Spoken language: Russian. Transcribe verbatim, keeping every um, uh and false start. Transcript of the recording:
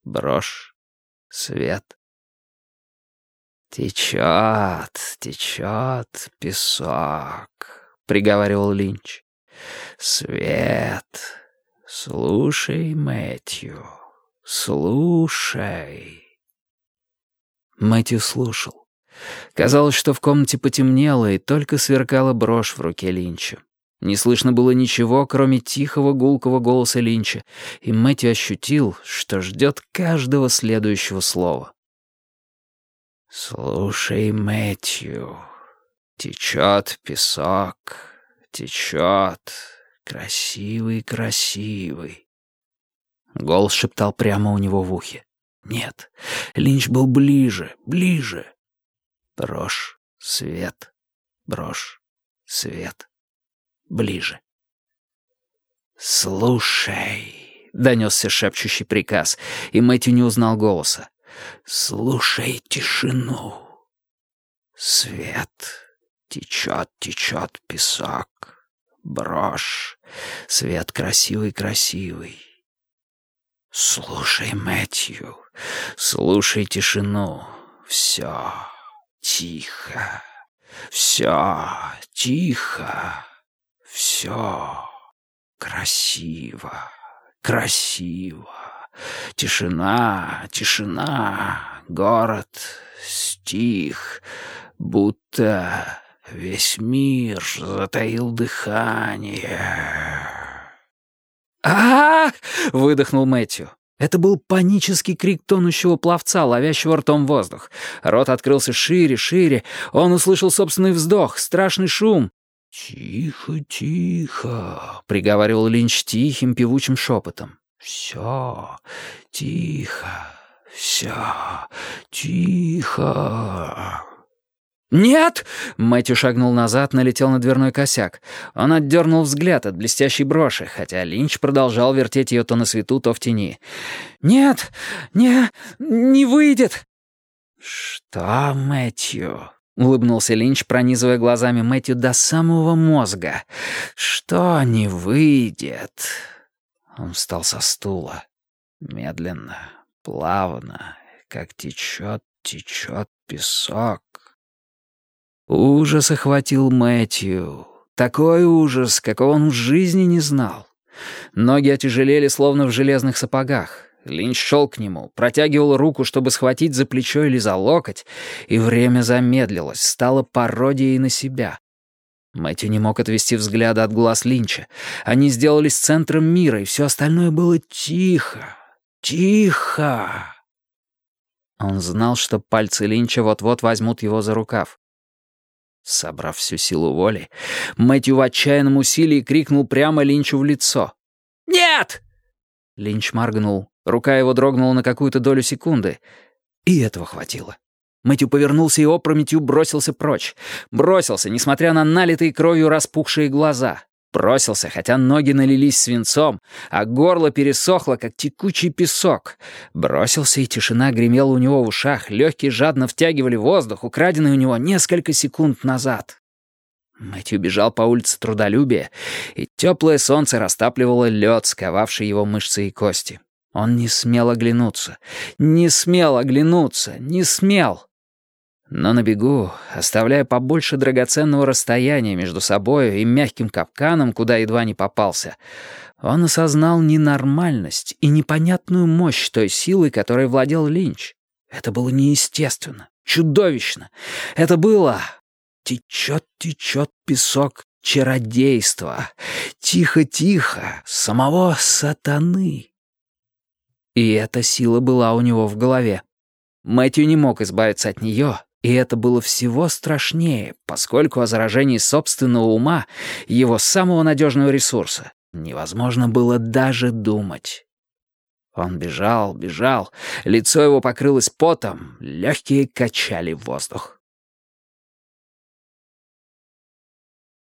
брошь, свет. «Течет, течет песок», — приговаривал Линч. «Свет. Слушай, Мэтью, слушай». Мэтью слушал. Казалось, что в комнате потемнело, и только сверкала брошь в руке Линча. Не слышно было ничего, кроме тихого гулкого голоса Линча, и Мэтью ощутил, что ждет каждого следующего слова. «Слушай, Мэтью, течет песок, течет, красивый, красивый». Голос шептал прямо у него в ухе. Нет, Линч был ближе, ближе. Брошь, свет, брошь, свет, ближе. «Слушай», — донесся шепчущий приказ, и Мэтью не узнал голоса. «Слушай тишину. Свет, течет, течет песок, брошь, свет красивый-красивый. Слушай, Мэтью, слушай тишину. Все тихо, все тихо, все красиво, красиво. Тишина, тишина, город стих, будто весь мир затаил дыхание». «А-а-а!» — выдохнул Мэтью. Это был панический крик тонущего пловца, ловящего ртом воздух. Рот открылся шире, шире. Он услышал собственный вздох, страшный шум. «Тихо, тихо», — приговаривал Линч тихим певучим шепотом. «Все тихо, все тихо». «Нет!» — Мэтью шагнул назад, налетел на дверной косяк. Он отдернул взгляд от блестящей броши, хотя Линч продолжал вертеть ее то на свету, то в тени. «Нет! Не... не выйдет!» «Что, Мэтью?» — улыбнулся Линч, пронизывая глазами Мэтью до самого мозга. «Что не выйдет?» Он встал со стула. Медленно, плавно, как течет, течет песок. Ужас охватил Мэтью. Такой ужас, какого он в жизни не знал. Ноги отяжелели, словно в железных сапогах. Линч шел к нему, протягивал руку, чтобы схватить за плечо или за локоть, и время замедлилось, стало пародией на себя. Мэтью не мог отвести взгляда от глаз Линча. Они сделались центром мира, и все остальное было тихо, тихо. Он знал, что пальцы Линча вот-вот возьмут его за рукав. Собрав всю силу воли, Мэтью в отчаянном усилии крикнул прямо Линчу в лицо. «Нет!» Линч моргнул. Рука его дрогнула на какую-то долю секунды. И этого хватило. Мэтью повернулся и опрометью бросился прочь. Бросился, несмотря на налитые кровью распухшие глаза. Бросился, хотя ноги налились свинцом, а горло пересохло, как текучий песок. Бросился, и тишина гремела у него в ушах, легкие жадно втягивали воздух, украденный у него несколько секунд назад. Мэтью бежал по улице Трудолюбия, и теплое солнце растапливало лед, сковавший его мышцы и кости. Он не смел оглянуться, не смел оглянуться, не смел. Но на бегу, оставляя побольше драгоценного расстояния между собою и мягким капканом, куда едва не попался, он осознал ненормальность и непонятную мощь той силы, которой владел Линч. Это было неестественно, чудовищно. Это было... Течет, течет песок чародейства. Тихо-тихо, самого сатаны. И эта сила была у него в голове. Мэтью не мог избавиться от нее, и это было всего страшнее, поскольку о заражении собственного ума, его самого надежного ресурса, невозможно было даже думать. Он бежал, бежал, лицо его покрылось потом, легкие качали воздух.